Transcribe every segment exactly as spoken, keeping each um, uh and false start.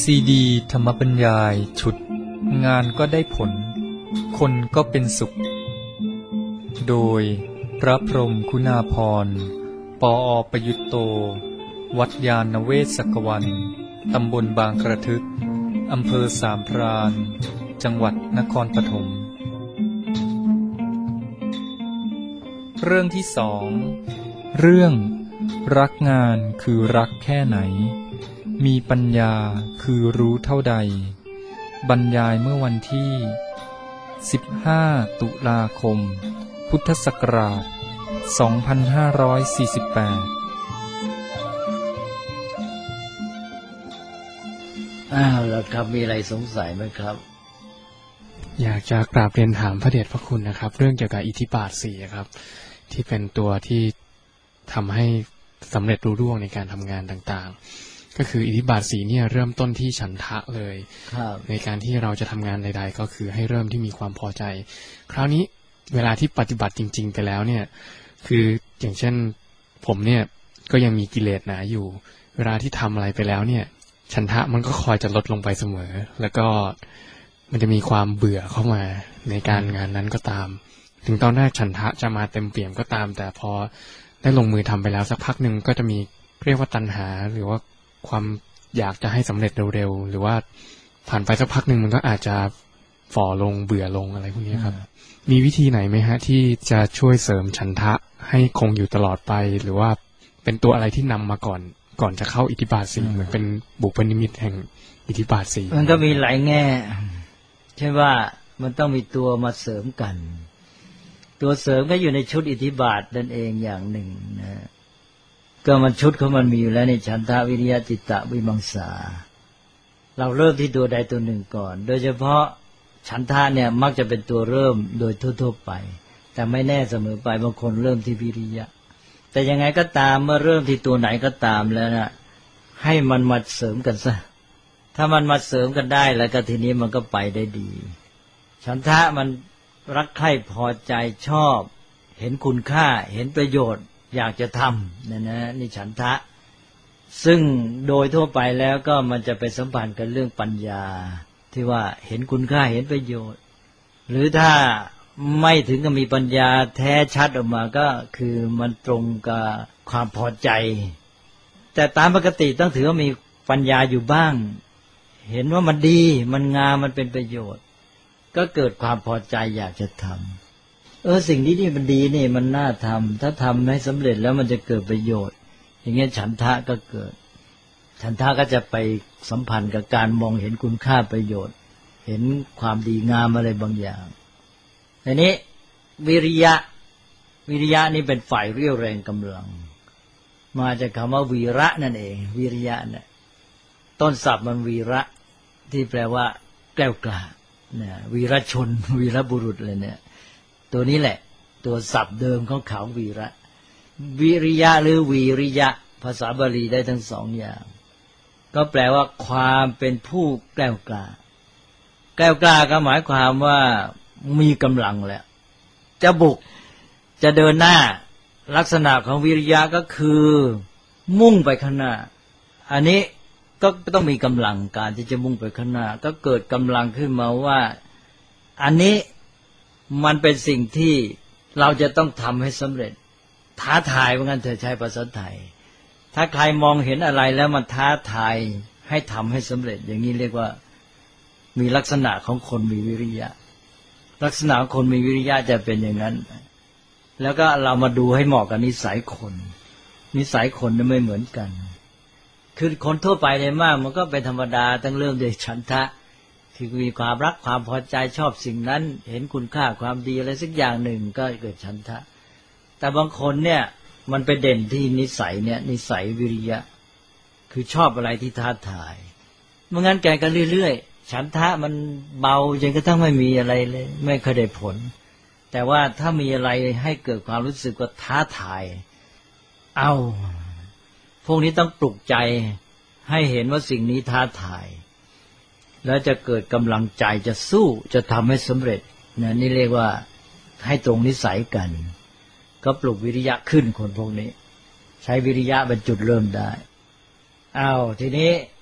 ซีดีธรรมบรรยายชุดงานก็ได้ผลคนก็เป็นสุขโดยพระพรหมคุณาภรณ์ปออประยุตโตวัดยานเวศกวันตำบลบางกระทึกอำเภอสามพรานจังหวัดนครปฐมเรื่องที่สองเรื่องรักงานคือรักแค่ไหนมีปัญญาคือรู้เท่าใดบรรยายเมื่อวันที่สิบห้าตุลาคมพุทธศักราชสองพันห้าร้อยสี่สิบแปดอ้าวแล้วครับมีอะไรสงสัยไหมครับอยากจะกราบเรียนถามพระเดชพระคุณนะครับเรื่องเกี่ยวกับอิทธิบาทสี่ครับที่เป็นตัวที่ทำให้สำเร็จรุ่ร่วงในการทำงานต่างๆก็คืออิทธิบาทสี่เนี่ยเริ่มต้นที่ฉันทะเลยในการที่เราจะทำงานใดๆก็คือให้เริ่มที่มีความพอใจคราวนี้เวลาที่ปฏิบัติจริงๆไปแล้วเนี่ยคืออย่างเช่นผมเนี่ยก็ยังมีกิเลสหนาอยู่เวลาที่ทำอะไรไปแล้วเนี่ยฉันทะมันก็คอยจะลดลงไปเสมอแล้วก็มันจะมีความเบื่อเข้ามาในการงานนั้นก็ตามถึงตอนแรกฉันทะจะมาเต็มเปี่ยมก็ตามแต่พอได้ลงมือทำไปแล้วสักพักหนึ่งก็จะมีเรียกว่าตัณหาหรือว่าความอยากจะให้สำเร็จเร็วๆหรือว่าผ่านไปสักพักหนึ่งมันก็อาจจะฝ่อลงเบื่อลงอะไรพวกนี้ครับมีวิธีไหนไหมฮะที่จะช่วยเสริมฉันทะให้คงอยู่ตลอดไปหรือว่าเป็นตัวอะไรที่นำมาก่อนก่อนจะเข้าอิทธิบาทสี่เหมือนเป็นบุพนิมิตแห่งอิทธิบาทสี่มันก็มีหลายแง่ใช่ว่ามันต้องมีตัวมาเสริมกันตัวเสริมก็อยู่ในชุดอิทธิบาทนั่นเองอย่างหนึ่งนะก็มันชุดของมันมีอยู่แล้วในฉันทะวิริยะจิตตะวิมังสาเราเริ่มที่ตัวใดตัวหนึ่งก่อนโดยเฉพาะฉันทะเนี่ยมักจะเป็นตัวเริ่มโดยทั่วๆไปแต่ไม่แน่เสมอไปบางคนเริ่มที่วิริยะแต่ยังไงก็ตามเมื่อเริ่มที่ตัวไหนก็ตามแล้วนะให้มันมาเสริมกันซะถ้ามันมาเสริมกันได้แล้วก็ทีนี้มันก็ไปได้ดีฉันทะมันรักใคร่พอใจชอบเห็นคุณค่าเห็นประโยชน์อยากจะทำนั่นนะนี่ฉันทะซึ่งโดยทั่วไปแล้วก็มันจะไปสัมพันธ์กับเรื่องปัญญาที่ว่าเห็นคุณค่าเห็นประโยชน์หรือถ้าไม่ถึงกับมีปัญญาแท้ชัดออกมาก็คือมันตรงกับความพอใจแต่ตามปกติต้องถือว่ามีปัญญาอยู่บ้างเห็นว่ามันดีมันงามมันเป็นประโยชน์ก็เกิดความพอใจอยากจะทำเออสิ่งนี้นี่มันดีนี่มันน่าทำถ้าทำให้สำเร็จแล้วมันจะเกิดประโยชน์อย่างเงี้ยฉันทะก็เกิดฉันทะก็จะไปสัมพันธ์กับการมองเห็นคุณค่าประโยชน์เห็นความดีงามอะไรบางอย่างทีนี้วิริยะวิริยะนี่เป็นฝ่ายเรี่ยวแรงกำลังมาจากคำว่าวีระนั่นเองวิริยะเนี่ยต้นศัพท์มันวีระที่แปลว่าแกล้วกล้าเนี่ยวีรชนวีรบุรุษเลยเนี่ยตัวนี้แหละตัวศัพท์เดิมของเขาวีระวิริยะหรือวีริยะภาษาบาลีได้ทั้งสองอย่างก็แปลว่าความเป็นผู้แกล้วกล้าแกล้วกล้าก็หมายความว่ามีกำลังแล้วจะบุกจะเดินหน้าลักษณะของวิริยะก็คือมุ่งไปข้างหน้าอันนี้ก็ต้องมีกำลังการที่จะมุ่งไปข้างหน้าก็เกิดกำลังขึ้นมาว่าอันนี้มันเป็นสิ่งที่เราจะต้องทำให้สำเร็จท้าทายว่างั้นเธอใช้ภาษาไทยถ้าใครมองเห็นอะไรแล้วมันท้าทายให้ทำให้สำเร็จอย่างนี้เรียกว่ามีลักษณะของคนมีวิริยะลักษณะของคนมีวิริยะจะเป็นอย่างนั้นแล้วก็เรามาดูให้เหมาะกับนิสัยคนนิสัยคนนั้นไม่เหมือนกันคือคนทั่วไปเนี่ยมากมันก็เป็นธรรมดาตั้งเริ่มด้วยฉันทะคือมีความรักความพอใจชอบสิ่งนั้นเห็นคุณค่าความดีอะไรสักอย่างหนึ่งก็เกิดฉันทะแต่บางคนเนี่ยมันไปเด่นที่นิสัยเนี่ยนิสัยวิริยะคือชอบอะไรที่ท้าทายเมื่องั้นแกก็เรื่อยๆฉันทะมันเบาจนกระทั่งไม่มีอะไรเลยไม่เคยได้ผลแต่ว่าถ้ามีอะไรให้เกิดความรู้สึกว่าท้าทายเอาพวกนี้ต้องปลุกใจให้เห็นว่าสิ่งนี้ท้าทายแล้วจะเกิดกำลังใจจะสู้จะทำให้สำเร็จนะนี่เรียกว่าให้ตรงนิสัยกันก็ปลุกวิริยะขึ้นคนพวกนี้ใช้วิริยะเป็นจุดเริ่มได้อ้าวทีนี้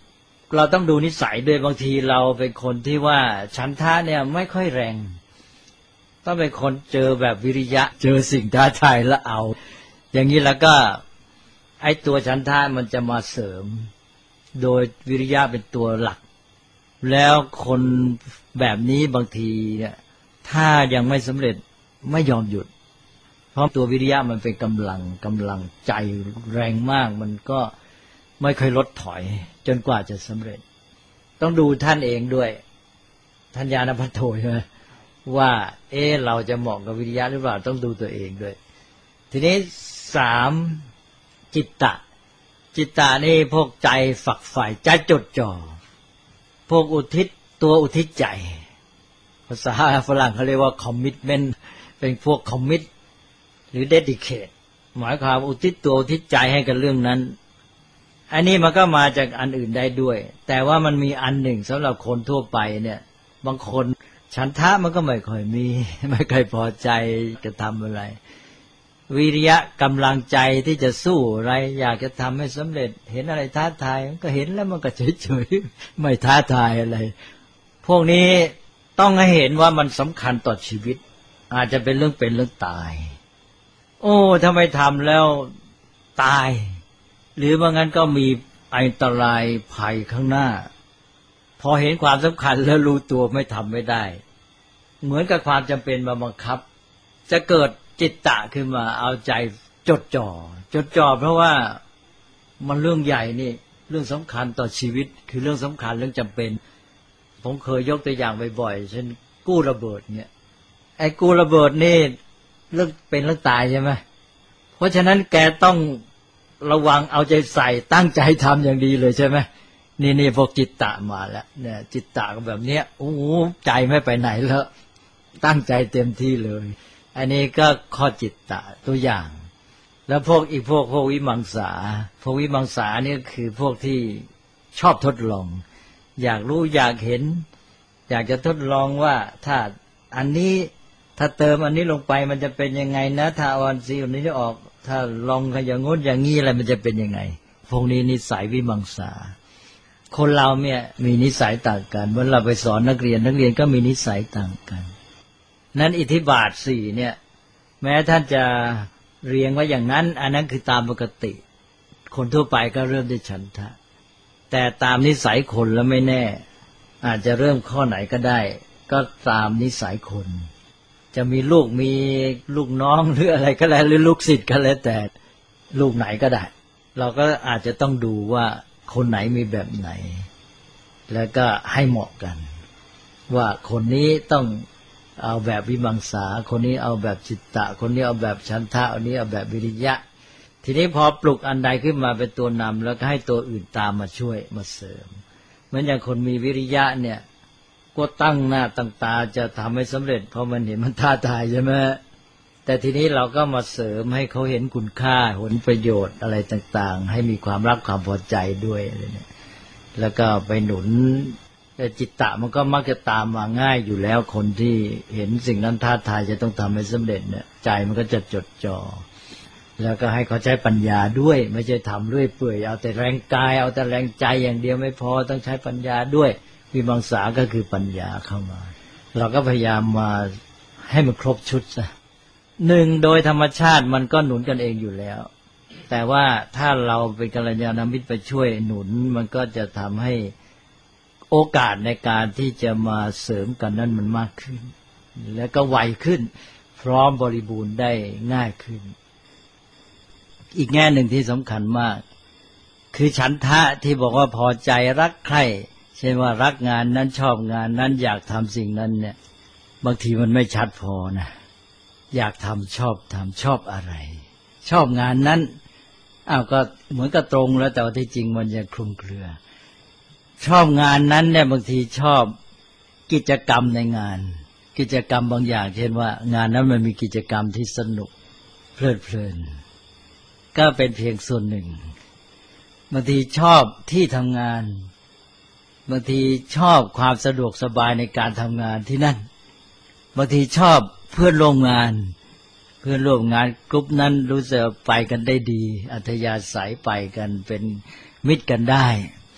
เราต้องดูนิสัยด้วยบางทีเราเป็นคนที่ว่าฉันทะเนี่ยไม่ค่อยแรงต้องเป็นคนเจอแบบวิริยะเจอสิ่งท้าทายแล้วเอาอย่างนี้แล้วก็ไอ้ตัวฉันทะมันจะมาเสริมโดยวิริยะเป็นตัวหลักแล้วคนแบบนี้บางทีเนี่ยถ้ายังไม่สำเร็จไม่ยอมหยุดเพราะตัววิริยะมันเป็นกำลังกำลังใจแรงมากมันก็ไม่เคยลดถอยจนกว่าจะสำเร็จต้องดูท่านเองด้วยท่านญาณพัทโทใช่ไหมว่าเอ๊ะเราจะเหมาะกับวิริยะหรือเปล่าต้องดูตัวเองด้วยทีนี้สามจิตตะจิตตะนี่พวกใจฝักใฝ่ใจจดจ่อพวกอุทิศตัวอุทิศใจภาษาฝรั่งเขาเรียกว่า commitment เป็นพวก commit หรือ dedicate หมายความอุทิศตัวอุทิศใจให้กับเรื่องนั้นอันนี้มันก็มาจากอันอื่นได้ด้วยแต่ว่ามันมีอันหนึ่งสำหรับคนทั่วไปเนี่ยบางคนฉันทะมันก็ไม่ค่อยมีไม่ค่อยพอใจจะทำอะไรวิริยะกำลังใจที่จะสู้อะไรอยากจะทำให้สำเร็จเห็นอะไรท้าทายมันก็เห็นแล้วมันก็เฉยๆไม่ท้าทายอะไรพวกนี้ต้องให้เห็นว่ามันสำคัญต่อชีวิตอาจจะเป็นเรื่องเป็นเรื่องตายโอ้ถ้าไม่ทำแล้วตายหรือบางงั้นก็มีอันตรายภัยข้างหน้าพอเห็นความสำคัญแล้วรู้ตัวไม่ทำไม่ได้เหมือนกับความจำเป็นมาบังคับจะเกิดจิตตะขึ้นมาเอาใจจดจ่อจดจ่อเพราะว่ามันเรื่องใหญ่นี่เรื่องสำคัญต่อชีวิตคือเรื่องสำคัญเรื่องจำเป็นผมเคยยกตัวอย่างบ่อยๆเช่นกู้ระเบิดเนี่ยไอ้กู้ระเบิดนี่เรื่องเป็นเรื่องตายใช่ไหมเพราะฉะนั้นแกต้องระวังเอาใจใส่ตั้งใจทำอย่างดีเลยใช่ไหมนี่นี่พวกจิตตะมาแล้วเนี่ยจิตตะก็แบบเนี้ยโอ้โหใจไม่ไปไหนแล้วตั้งใจเต็มที่เลยอันนี้ก็ข้อจิตตะตัวอย่างแล้วพวกอีกพวกพวกวิมังสาพวกวิมังสานี่คือพวกที่ชอบทดลองอยากรู้อยากเห็นอยากจะทดลองว่าถ้าอันนี้ถ้าเติมอันนี้ลงไปมันจะเป็นยังไงนะถ้าเอาอันซีอันนี้ออกถ้าลองอย่างงดอย่างงี้อะไรมันจะเป็นยังไงพวกนี้นิสัยวิมังสาคนเราเนี่ยมีนิสัยต่างกันเมื่อเราไปสอนนักเรียนนักเรียนก็มีนิสัยต่างกันนั้นอิทธิบาทสี่เนี่ยแม้ท่านจะเรียงไว้อย่างนั้นอันนั้นคือตามปกติคนทั่วไปก็เริ่มด้วยฉันทะแต่ตามนิสัยคนแล้วไม่แน่อาจจะเริ่มข้อไหนก็ได้ก็ตามนิสัยคนจะมีลูกมีลูกน้องหรืออะไรก็แล้วหรือลูกศิษย์ก็แล้วแต่ลูกไหนก็ได้เราก็อาจจะต้องดูว่าคนไหนมีแบบไหนแล้วก็ให้เหมาะกันว่าคนนี้ต้องเอาแบบวิมังสาคนนี้เอาแบบจิตตะคนนี้เอาแบบฉันทะคนนี้เอาแบบวิริยะทีนี้พอปลุกอันใดขึ้นมาเป็นตัวนำแล้วก็ให้ตัวอื่นตามมาช่วยมาเสริมเหมือนอย่างคนมีวิริยะเนี่ยก็ตั้งหน้าตั้งตาจะทำให้สำเร็จเพราะมันเห็นมันท้าทายใช่ไหมแต่ทีนี้เราก็มาเสริมให้เขาเห็นคุณค่าผลประโยชน์อะไรต่างๆให้มีความรักความพอใจด้วยอะไรเนี่ยแล้วก็ไปหนุนแต่จิตตะมันก็มักจะตามมาง่ายอยู่แล้วคนที่เห็นสิ่งนั้นท้าทายจะต้องทำให้สำเร็จเนี่ยใจมันก็จะจดจ่อแล้วก็ให้เขาใช้ปัญญาด้วยไม่ใช่ทำเรื่อยเปื่อยเอาแต่แรงกายเอาแต่แรงใจอย่างเดียวไม่พอต้องใช้ปัญญาด้วยวิมังสาก็คือปัญญาเข้ามาเราก็พยายามมาให้มันครบชุดซะหนึ่งโดยธรรมชาติมันก็หนุนกันเองอยู่แล้วแต่ว่าถ้าเราเป็นกัลยาณมิตรไปช่วยหนุนมันก็จะทำให้โอกาสในการที่จะมาเสริมกันนั้นมันมากขึ้นแล้วก็ไวขึ้นพร้อมบริบูรณ์ได้ง่ายขึ้นอีกแง่หนึ่งที่สำคัญมากคือฉันทะที่บอกว่าพอใจรักใคร่เช่นว่ารักงานนั้นชอบงานนั้นอยากทำสิ่งนั้นเนี่ยบางทีมันไม่ชัดพอนะอยากทำชอบทำชอบอะไรชอบงานนั้นอ้าวก็เหมือนกับตรงแล้วแต่ว่าที่จริงมันยังคลุมเครือชอบงานนั้นเนี่ยบางทีชอบกิจกรรมในงานกิจกรรมบางอย่างเช่นว่างานนั้นมันมีกิจกรรมที่สนุกเพลิดเพลินก็เป็นเพียงส่วนหนึ่งบางทีชอบที่ทำงานบางทีชอบความสะดวกสบายในการทำงานที่นั่นบางทีชอบเพื่อนร่วมงานเพื่อนร่วมงานกลุ่มนั้นรู้สึกไปกันได้ดีอัธยาศัยไปกันเป็นมิตรกันได้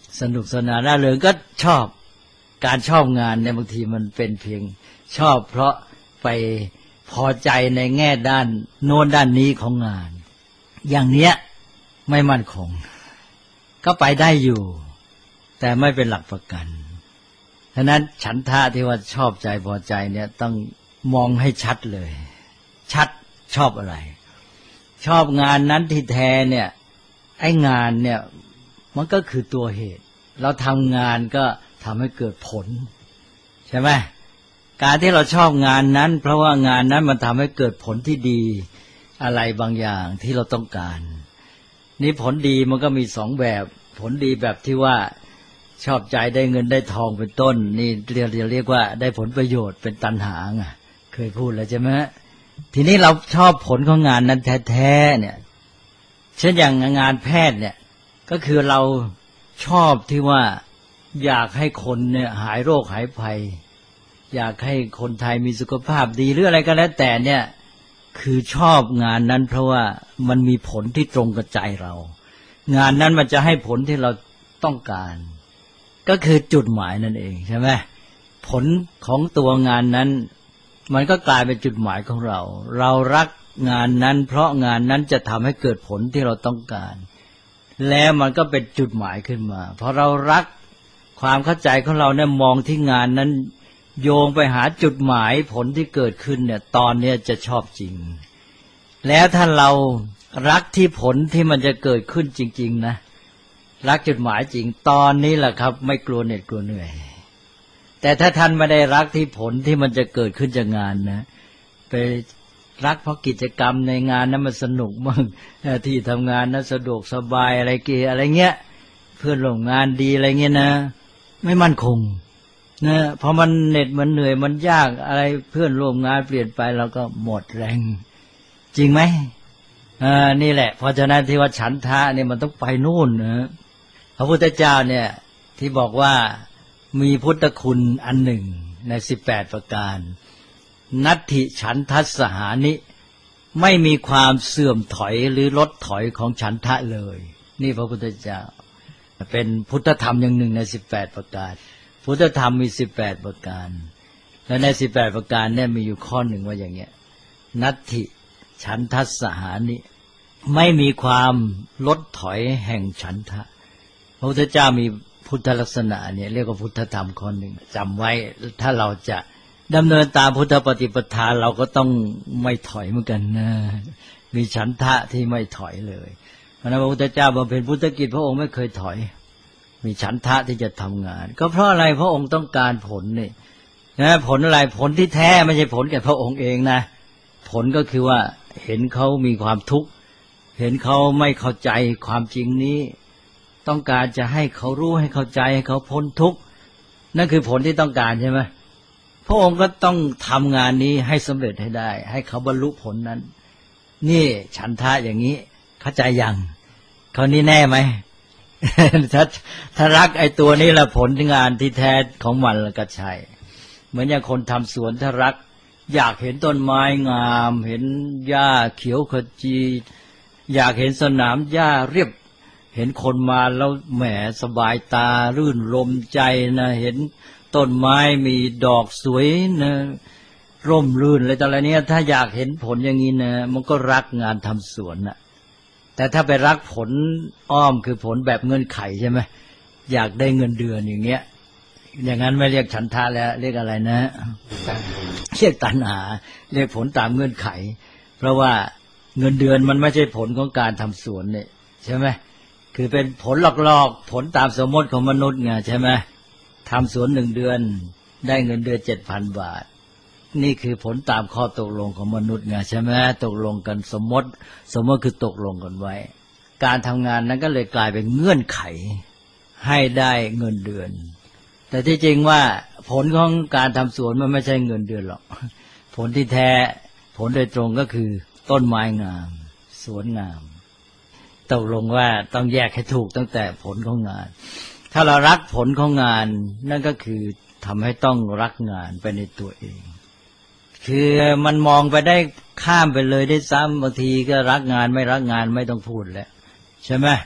สนุกสนานร่าเริงก็ชอบการชอบงานเนี่ยบางทีมันเป็นเพียงชอบเพราะไปพอใจในแง่ด้านโน้นด้านนี้ของงานอย่างเนี้ยไม่มั่นคงก็ไปได้อยู่แต่ไม่เป็นหลักประกันฉะนั้นฉันทะที่ว่าชอบใจพอใจเนี่ยต้องมองให้ชัดเลยชัดชอบอะไรชอบงานนั้นที่แท้เนี่ยไอ้งานเนี่ยมันก็คือตัวเหตุเราทำงานก็ทำให้เกิดผลใช่ไหมการที่เราชอบงานนั้นเพราะว่างานนั้นมันทำให้เกิดผลที่ดีอะไรบางอย่างที่เราต้องการนี่ผลดีมันก็มีสองแบบผลดีแบบที่ว่าชอบใจได้เงินได้ทองเป็นต้นนี่เรียกเรียกว่าได้ผลประโยชน์เป็นตัณหาไงเคยพูดแล้วใช่ไหมทีนี้เราชอบผลของงานนั้นแท้ๆเนี่ยเช่นอย่างงานแพทย์เนี่ยก็คือเราชอบที่ว่าอยากให้คนเนี่ยหายโรคหายภัยอยากให้คนไทยมีสุขภาพดีหรืออะไรก็แล้วแต่เนี่ยคือชอบงานนั้นเพราะว่ามันมีผลที่ตรงกับใจเรางานนั้นมันจะให้ผลที่เราต้องการก็คือจุดหมายนั่นเองใช่ไหมผลของตัวงานนั้นมันก็กลายเป็นจุดหมายของเราเรารักงานนั้นเพราะงานนั้นจะทำให้เกิดผลที่เราต้องการแล้วมันก็เป็นจุดหมายขึ้นมาพอเรารักความเข้าใจของเราเนี่ยมองที่งานนั้นโยงไปหาจุดหมายผลที่เกิดขึ้นเนี่ยตอนนี้จะชอบจริงแล้วถ้าเรารักที่ผลที่มันจะเกิดขึ้นจริงๆนะรักจุดหมายจริงตอนนี้แหละครับไม่กลัวเหน็ดกลัวเหนื่อยแต่ถ้าท่านไม่ได้รักที่ผลที่มันจะเกิดขึ้นจากงานนะไปรักเพราะกิจกรรมในงานนั้นมันสนุกมากที่ทำงานนั้นสะดวกสบายอะไรเกี่ยอะไรเงี้ยเพื่อนร่วมงานดีอะไรเงี้ยนะไม่มั่นคงนะพอมันเหน็ดมันเหนื่อยมันยากอะไรเพื่อนร่วมงานเปลี่ยนไปเราก็หมดแรงจริงไหมอ่านี่แหละเพราะฉะนั้นที่ว่าฉันทะเนี่ยมันต้องไปนู่นนะพระพุทธเจ้าเนี่ยที่บอกว่ามีพุทธคุณอันหนึ่งในสิบแปดประการนัตถิฉันทัสสหานิไม่มีความเสื่อมถอยหรือลดถอยของฉันทะเลยนี่พระพุทธเจ้าเป็นพุทธธรรมอย่างหนึ่งในสิบแปดประการพุทธธรรมมีสิบแปดประการและในสิบแปดประการเนี่ยมีอยู่ข้อหนึ่งว่าอย่างเงี้ยนัตถิฉันทัสสหานิไม่มีความลดถอยแห่งฉันทะพระพุทธเจ้ามีพุทธลักษณะเนี่ยเรียกว่าพุทธธรรมข้อหนึ่งจำไว้ถ้าเราจะดำเนินตามพุทธปฏิปทาเราก็ต้องไม่ถอยเหมือนกันนะมีฉันทะที่ไม่ถอยเลยเพราะนั้นพระพุทธเจ้าบำเพ็ญพุทธกิจพระองค์ไม่เคยถอยมีฉันทะที่จะทำงานก็เพราะอะไรพระองค์ต้องการผลนี่นะผลอะไรผลที่แท้ไม่ใช่ผลแก่พระองค์เองนะผลก็คือว่าเห็นเขามีความทุกข์เห็นเขาไม่เข้าใจความจริงนี้ต้องการจะให้เขารู้ให้เข้าใจให้เขาพ้นทุกข์นั่นคือผลที่ต้องการใช่ไหมพระองค์ก็ต้องทำงานนี้ให้สำเร็จให้ได้ให้เขาบรรลุผลนั้นนี่ฉันทะอย่างนี้เข้าใจยังเขานี่แน่ไหม ถ้าถ้ารักไอ้ตัวนี้ละผลงานที่แท้ของมันละก็ใช่เหมือนอย่างคนทำสวนถ้ารักอยากเห็นต้นไม้งามเห็นหญ้าเขียวขจีอยากเห็นสนามหญ้าเรียบเห็นคนมาแล้วแหมสบายตารื่นลมใจนะเห็นต้นไม้มีดอกสวยนะร่มรื่นอะไรต่ออะไรเนี้ยถ้าอยากเห็นผลอย่างนี้นะมันก็รักงานทำสวนนะแต่ถ้าไปรักผลอ้อมคือผลแบบเงื่อนไขใช่ไหมอยากได้เงินเดือนอย่างเงี้ยอย่างนั้นไม่เรียกฉันทะแล้วเรียกอะไรนะเรียกตัณหาเรียกผลตามเงื่อนไขเพราะว่าเงินเดือนมันไม่ใช่ผลของการทำสวนเนี่ยใช่ไหมคือเป็นผลหลอกๆผลตามสมมติของมนุษย์ไงใช่ไหมทำสวนหนึ่งเดือนได้เงินเดือนเจ็ดพันบาทนี่คือผลตามข้อตกลงของมนุษย์ไงใช่ไหมตกลงกันสมมติสมมติคือตกลงกันไว้การทำงานนั้นก็เลยกลายเป็นเงื่อนไขให้ได้เงินเดือนแต่ที่จริงว่าผลของการทำสวนมันไม่ใช่เงินเดือนหรอกผลที่แท้ผลโดยตรงก็คือต้นไม้งามสวนงามตกลงว่าต้องแยกให้ถูกตั้งแต่ผลของงานถ้าเรารักผลของงานนั่นก็คือทำให้ต้องรักงานไปในตัวเองคือมันมองไปได้ข้ามไปเลยได้ซ้ำบางทีก็รักงานไม่รักงานไม่ต้องพูดแล้วใช่ไหม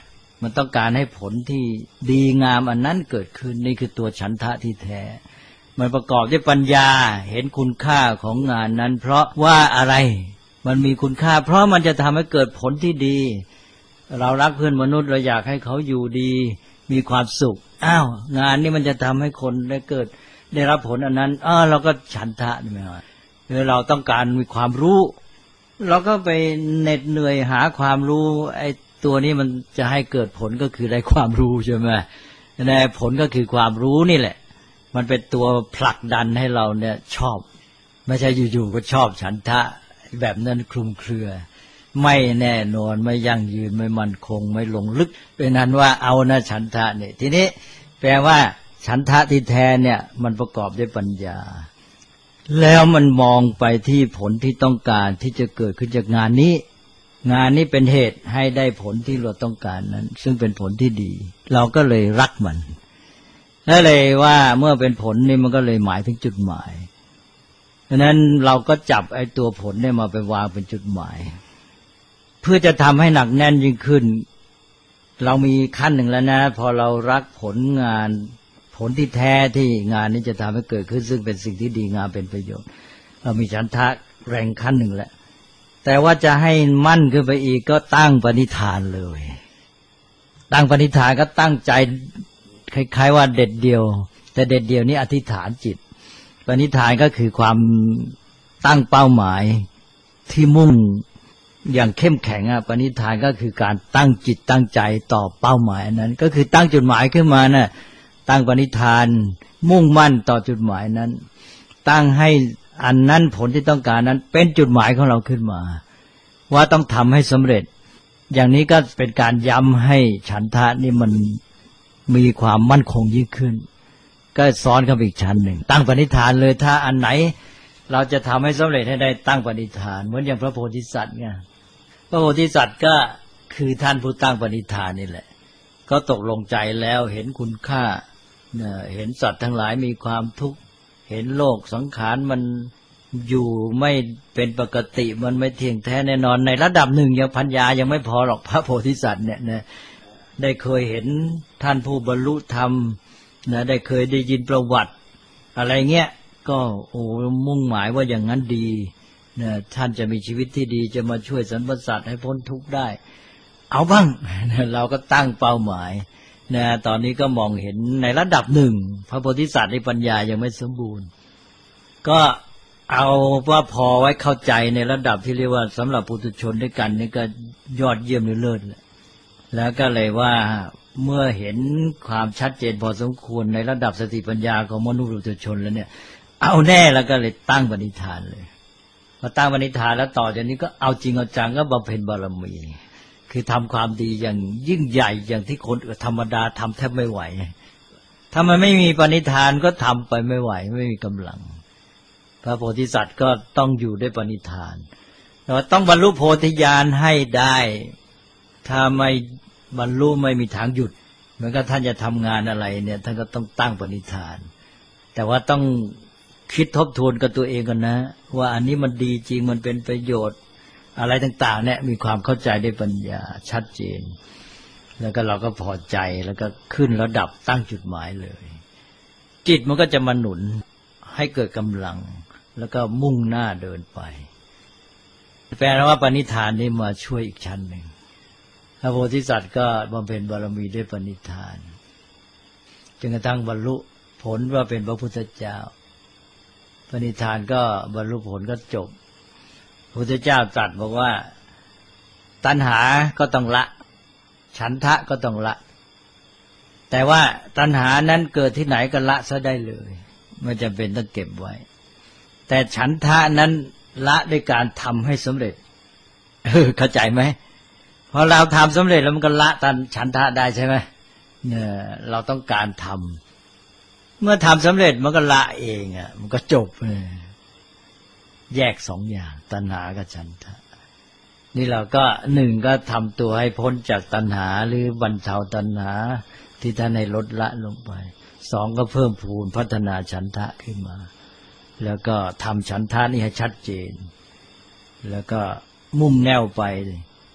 มันต้องการให้ผลที่ดีงามอันนั้นเกิดขึ้นนี่คือตัวฉันทะที่แท้มันประกอบด้วยปัญญาเห็นคุณค่าของงานนั้นเพราะว่าอะไรมันมีคุณค่าเพราะมันจะทำให้เกิดผลที่ดีเรารักเพื่อนมนุษย์เราอยากให้เขาอยู่ดีมีความสุขอ้าวงานนี้มันจะทำให้คนได้เกิดได้รับผลอันนั้นอ้าวเราก็ฉันทะใช่ไหมครับคือเราต้องการมีความรู้เราก็ไปเหน็ดเหนื่อยหาความรู้ไอ้ตัวนี้มันจะให้เกิดผลก็คือได้ความรู้ใช่ไหมในผลก็คือความรู้นี่แหละมันเป็นตัวผลักดันให้เราเนี่ยชอบไม่ใช่อยู่ๆก็ชอบฉันทะแบบนั้นคลุมเครือไม่แน่นอนไม่ยั่งยืนไม่มั่นคงไม่ลงลึกเป็นนั้นว่าเอานะฉันทะเนี่ยทีนี้แปลว่าฉันทะที่แท้เนี่ยมันประกอบด้วยปัญญาแล้วมันมองไปที่ผลที่ต้องการที่จะเกิดขึ้นจากงานนี้งานนี้เป็นเหตุให้ได้ผลที่เราต้องการนั้นซึ่งเป็นผลที่ดีเราก็เลยรักมันนั่นเลยว่าเมื่อเป็นผลนี่มันก็เลยหมายถึงจุดหมายฉะนั้นเราก็จับไอ้ตัวผลเนี่ยมาไปวางเป็นจุดหมายเพื่อจะทำให้หนักแน่นยิ่งขึ้นเรามีขั้นหนึ่งแล้วนะพอเรารักผลงานผลที่แท้ที่งานนี้จะทำให้เกิดขึ้นซึ่งเป็นสิ่งที่ดีงามเป็นประโยชน์เรามีฉันทะแรงขั้นหนึ่งแล้วแต่ว่าจะให้มั่นขึ้นไปอีกก็ตั้งปณิธานเลยตั้งปณิธานก็ตั้งใจคล้ายๆว่าเด็ดเดียวแต่เด็ดเดียวนี้อธิษฐานจิตปณิธานก็คือความตั้งเป้าหมายที่มุ่งอย่างเข้มแข็งอ่ะปณิธานก็คือการตั้งจิตตั้งใจต่อเป้าหมายนั้นก็คือตั้งจุดหมายขึ้นมาน่ะตั้งปณิธานมุ่งมั่นต่อจุดหมายนั้นตั้งให้อันนั้นผลที่ต้องการนั้นเป็นจุดหมายของเราขึ้นมาว่าต้องทำให้สำเร็จอย่างนี้ก็เป็นการย้ำให้ฉันทะนี่มันมีความมั่นคงยิ่งขึ้นก็ซ้อนเข้าไปอีกชั้นหนึ่งตั้งปณิธานเลยถ้าอันไหนเราจะทำให้สำเร็จให้ได้ตั้งปณิธานเหมือนอย่างพระโพธิสัตว์ไงพระโพธิสัตว์ก็คือท่านผู้ตั้งปณิธานนี่แหละก็ตกลงใจแล้วเห็นคุณค่าเห็นสัตว์ทั้งหลายมีความทุกข์เห็นโลกสังขารมันอยู่ไม่เป็นปกติมันไม่เที่ยงแท้แน่นอนในระดับหนึ่งยังปัญญายังไม่พอหรอกพระโพธิสัตว์เนี่ยนะได้เคยเห็นท่านผู้บรรลุธรรมนะได้เคยได้ยินประวัติอะไรเงี้ยก็โอ้มุ่งหมายว่าอย่างนั้นดีนะท่านจะมีชีวิตที่ดีจะมาช่วยสรรพสัตว์ให้พ้นทุกข์ได้เอาบ้างนะเราก็ตั้งเป้าหมายนะตอนนี้ก็มองเห็นในระดับหนึ่งพระโพธิสัตว์ในปัญญายังไม่สมบูรณ์ก็เอาว่าพอไว้เข้าใจในระดับที่เรียกว่าสำหรับปุถุชนด้วยกันนี่ก็ยอดเยี่ยมเลิศแล้วแล้วก็เลยว่าเมื่อเห็นความชัดเจนพอสมควรในระดับสติปัญญาของมนุษย์ปุถุชนแล้วเนี่ยเอาแน่แล้วก็เลยตั้งปณิธานเลยพอตั้งปณิธานแล้วต่อจากนี้ก็เอาจริงเอาจังก็บำเพ็ญบารมีคือทำความดีอย่างยิ่งใหญ่อย่างที่คนธรรมดาทำแทบไม่ไหวถ้ามันไม่มีปณิธานก็ทำไปไม่ไหวไม่มีกำลังพระโพธิสัตว์ก็ต้องอยู่ด้วยปณิธานเราต้องบรรลุโพธิญาณให้ได้ถ้าไม่บรรลุไม่มีทางหยุดเหมือนกับท่านจะทำงานอะไรเนี่ยท่านก็ต้องตั้งปณิธานแต่ว่าต้องคิดทบทวนกับตัวเองกันนะว่าอันนี้มันดีจริงมันเป็นประโยชน์อะไรต่างๆเนี่ยมีความเข้าใจได้ปัญญาชัดเจนแล้วก็เราก็พอใจแล้วก็ขึ้นระดับตั้งจุดหมายเลยจิตมันก็จะมาหนุนให้เกิดกำลังแล้วก็มุ่งหน้าเดินไปแปลว่าปณิธานนี้มาช่วยอีกชั้นหนึ่งพระโพธิสัตว์ก็บำเพ็ญบารมีด้วยปณิธานจนกระทั่งบรรลุผลว่าเป็นพระพุทธเจ้าปณิธานก็บรรลุผลก็จบพระพุทธเจ้าตรัสบอกว่าตัณหาก็ต้องละฉันทะก็ต้องละแต่ว่าตัณหานั้นเกิดที่ไหนก็ละซะได้เลยไม่จำเป็นต้องเก็บไว้แต่ฉันทะนั้นละด้วยการทำให้สำเร็จเออเข้าใจไหมพอเราทำสำเร็จแล้วมันก็ละตันฉันทะได้ใช่ไหมเนี่ยเราต้องการทำเมื่อทำสำเร็จมันก็ละเองอ่ะมันก็จบแยกสองอย่างตัณหากับฉันทะนี่เราก็หนึ่งก็ทำตัวให้พ้นจากตัณหาหรือบรรเทาตัณหาที่ท่านให้ลดละลงไปสองก็เพิ่มพูนพัฒนาฉันทะขึ้นมาแล้วก็ทำฉันทะนี่ให้ชัดเจนแล้วก็มุ่งแนวไป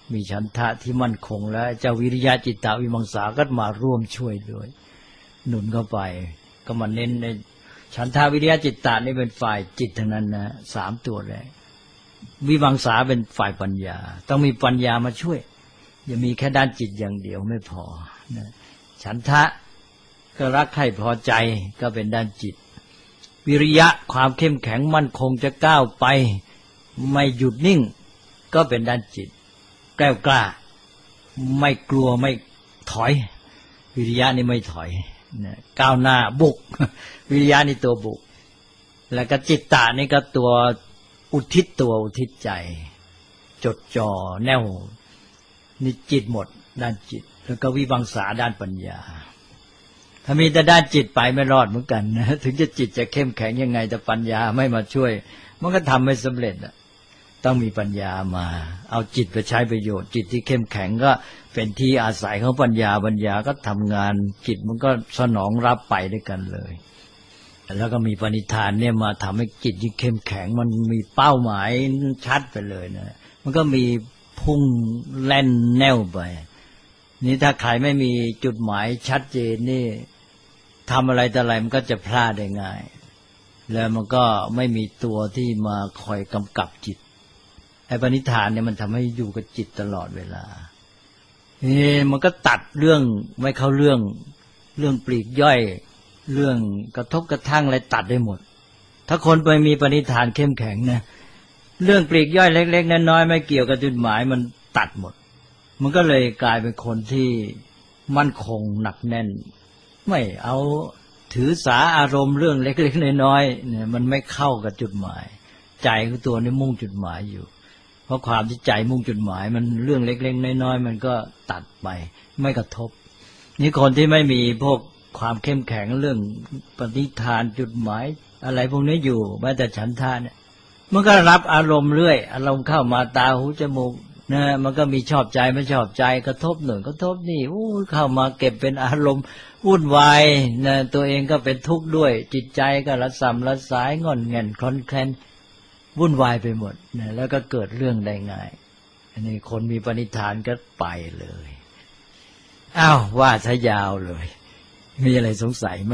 มีฉันทะที่มั่นคงแล้วเจ้าวิริยะจิตตวิมังสาก็มาร่วมช่วยด้วยหนุนเข้าไปก็มาเน้นในฉันทะวิริยะจิตตะนี่เป็นฝ่ายจิตทั้งนั้นนะสามตัวเลยวิมังสาเป็นฝ่ายปัญญาต้องมีปัญญามาช่วยอย่ามีแค่ด้านจิตอย่างเดียวไม่พอนะฉันทะก็รักใคร่พอใจก็เป็นด้านจิตวิริยะความเข้มแข็งมั่นคงจะก้าวไปไม่หยุดนิ่งก็เป็นด้านจิตแกล้วกล้าไม่กลัวไม่ถอยวิริยะนี่ไม่ถอยนะก้าวหน้าบุกวิริยะนี่ตัวบุกแล้วก็จิตตะนี่ก็ตัวอุทิศตัวอุทิศใจจดจ่อแน่วนี่จิตหมดด้านจิตแล้วก็วิมังสาด้านปัญญาถ้ามีแต่ด้านจิตไปไม่รอดเหมือนกันนะถึงจะจิตจะเข้มแข็งยังไงแต่ปัญญาไม่มาช่วยมันก็ทำไม่สำเร็จอ่ะต้องมีปัญญามาเอาจิตไปใช้ประโยชน์จิตที่เข้มแข็งก็เป็นที่อาศัยของปัญญาปัญญาก็ทำงานจิตมันก็สนองรับไปด้วยกันเลยแล้วก็มีปณิธานเนี่ยมาทำให้จิตยิ่งเข้มแข็งมันมีเป้าหมายชัดไปเลยนะมันก็มีพุ่งแล่นแน่วไปนี่ถ้าใครไม่มีจุดหมายชัดเจนนี่ทำอะไรแต่อะไรมันก็จะพลาดได้ง่ายแล้วมันก็ไม่มีตัวที่มาคอยกำกับจิตไอ้ปณิธานเนี่ยมันทำให้อยู่กับจิตตลอดเวลานี่มันก็ตัดเรื่องไม่เข้าเรื่องเรื่องปลีกย่อยเรื่องกระทบกระทั่งอะไรตัดได้หมดถ้าคนไปมีปณิธานเข้มแข็งนะเรื่องปลีกย่อยเล็กๆน้อยๆไม่เกี่ยวกับจุดหมายมันตัดหมดมันก็เลยกลายเป็นคนที่มั่นคงหนักแน่นไม่เอาถือสาอารมณ์เรื่องเล็กๆน้อยๆเนี่ยมันไม่เข้ากับจุดหมายใจของตัวนี่มุ่งจุดหมายอยู่เพราะความที่ใจมุ่งจุดหมายมันเรื่องเล็กๆน้อยๆมันก็ตัดไปไม่กระทบนี่คนที่ไม่มีพวกความเข้มแข็งเรื่องปณิธานจุดหมายอะไรพวกนี้อยู่แม้แต่ฉันทะเนี่ยมันก็รับอารมณ์เรื่อยอารมณ์เข้ามาตาหูจมูกนะมันก็มีชอบใจไม่ชอบใจกระทบหนึ่งกระทบนี่อู้เข้ามาเก็บเป็นอารมณ์วุ่นวายนะตัวเองก็เป็นทุกข์ด้วยจิตใจก็ระส่ำระสายงอนแง่นคลอนแคลนวุ่นวายไปหมดนะแล้วก็เกิดเรื่องได้ง่ายอันนี้คนมีปณิธานก็ไปเลยอ้าวว่าซะยาวเลยมีอะไรสงสัยไหม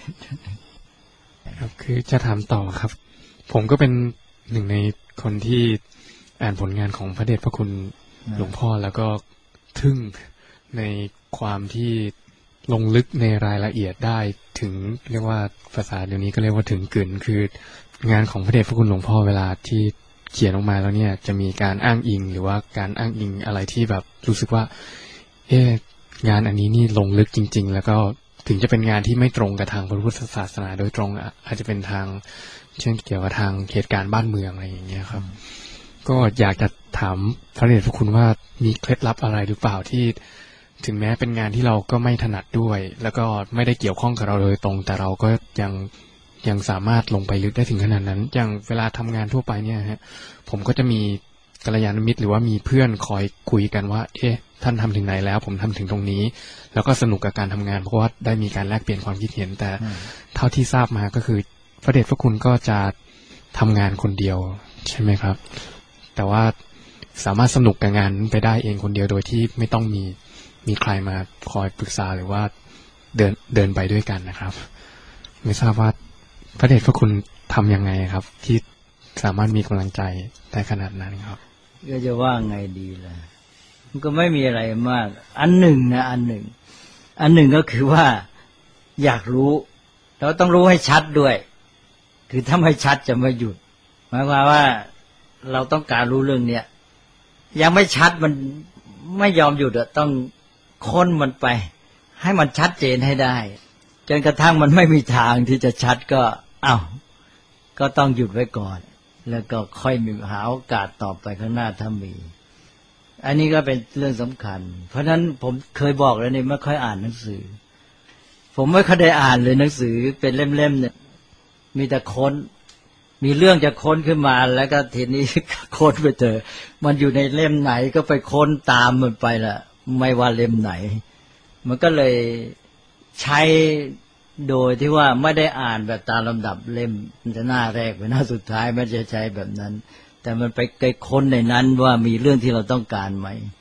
ครับคือจะถามต่อครับผมก็เป็นหนึ่งในคนที่อ่านผลงานของพระเดชพระคุณหลวงพ่อแล้วก็ทึ่งในความที่ลงลึกในรายละเอียดได้ถึงเรียกว่าภาษาเดี๋ยวนี้ก็เรียกว่าถึงกึ่นคืองานของพระเดชพระคุณหลวงพ่อเวลาที่เขียนออกมาแล้วเนี่ยจะมีการอ้างอิงหรือว่าการอ้างอิงอะไรที่แบบรู้สึกว่าเอ๊ะงานอันนี้นี่ลงลึกจริงๆแล้วก็ถึงจะเป็นงานที่ไม่ตรงกับทางพระพุทธศาสนาโดยตรงอาจจะเป็นทางเช่นเกี่ยวกับทางเหตุการณ์บ้านเมืองอะไรอย่างเงี้ยครับก็อยากจะถามพระเดชพระคุณว่ามีเคล็ดลับอะไรหรือเปล่าที่ถึงแม้เป็นงานที่เราก็ไม่ถนัดด้วยแล้วก็ไม่ได้เกี่ยวข้องกับเราโดยตรงแต่เราก็ยังยังสามารถลงไปลึกได้ถึงขนาดนั้นอย่างเวลาทำงานทั่วไปเนี่ยฮะผมก็จะมีกัลยาณมิตรหรือว่ามีเพื่อนคอยคุยกันว่าเอ๊ะท่านทำถึงไหนแล้วผมทำถึงตรงนี้แล้วก็สนุกกับการทำงานเพราะว่าได้มีการแลกเปลี่ยนความคิดเห็นแต่เท่าที่ทราบมาก็คือพระเดชพระคุณก็จะทำงานคนเดียวใช่ไหมครับแต่ว่าสามารถสนุกกับงานไปได้เองคนเดียวโดยที่ไม่ต้องมีมีใครมาคอยปรึกษาหรือว่าเดินเดินไปด้วยกันนะครับไม่ทราบว่าพระเดชพระคุณทำยังไงครับที่สามารถมีกำลังใจได้ขนาดนั้นครับก็จะว่าไงดีล่ะมันก็ไม่มีอะไรมากอันหนึ่งนะอันหนึ่งอันหนึ่งก็คือว่าอยากรู้แล้วต้องรู้ให้ชัดด้วยคือถ้าไม่ชัดจะไม่หยุดหมายความว่าเราต้องการรู้เรื่องเนี้ยยังไม่ชัดมันไม่ยอมหยุดอะต้องค้นมันไปให้มันชัดเจนให้ได้จนกระทั่งมันไม่มีทางที่จะชัดก็อ้าวก็ต้องหยุดไว้ก่อนแล้วก็ค่อยมีหาโอกาสต่อไปข้างหน้าถ้ามีอันนี้ก็เป็นเรื่องสำคัญเพราะฉะนั้นผมเคยบอกแล้วนี่ไม่ค่อยอ่านหนังสือผมไม่ค่อยได้อ่านเลยหนังสือเป็นเล่มๆเนี่ยมีแต่ค้นมีเรื่องจะค้นขึ้นมาแล้วก็ทีนี้ค้นไปเจอมันอยู่ในเล่มไหนก็ไปค้นตามมันไปละไม่ว่าเล่มไหนมันก็เลยใช้โดยที่ว่าไม่ได้อ่านแบบตามลำดับเล่มมันจะหน้าแรกไปหน้าสุดท้ายไม่จะใช้แบบนั้นแต่มันไปไกลค้นในนั้นว่ามีเรื่องที่เราต้องการไหม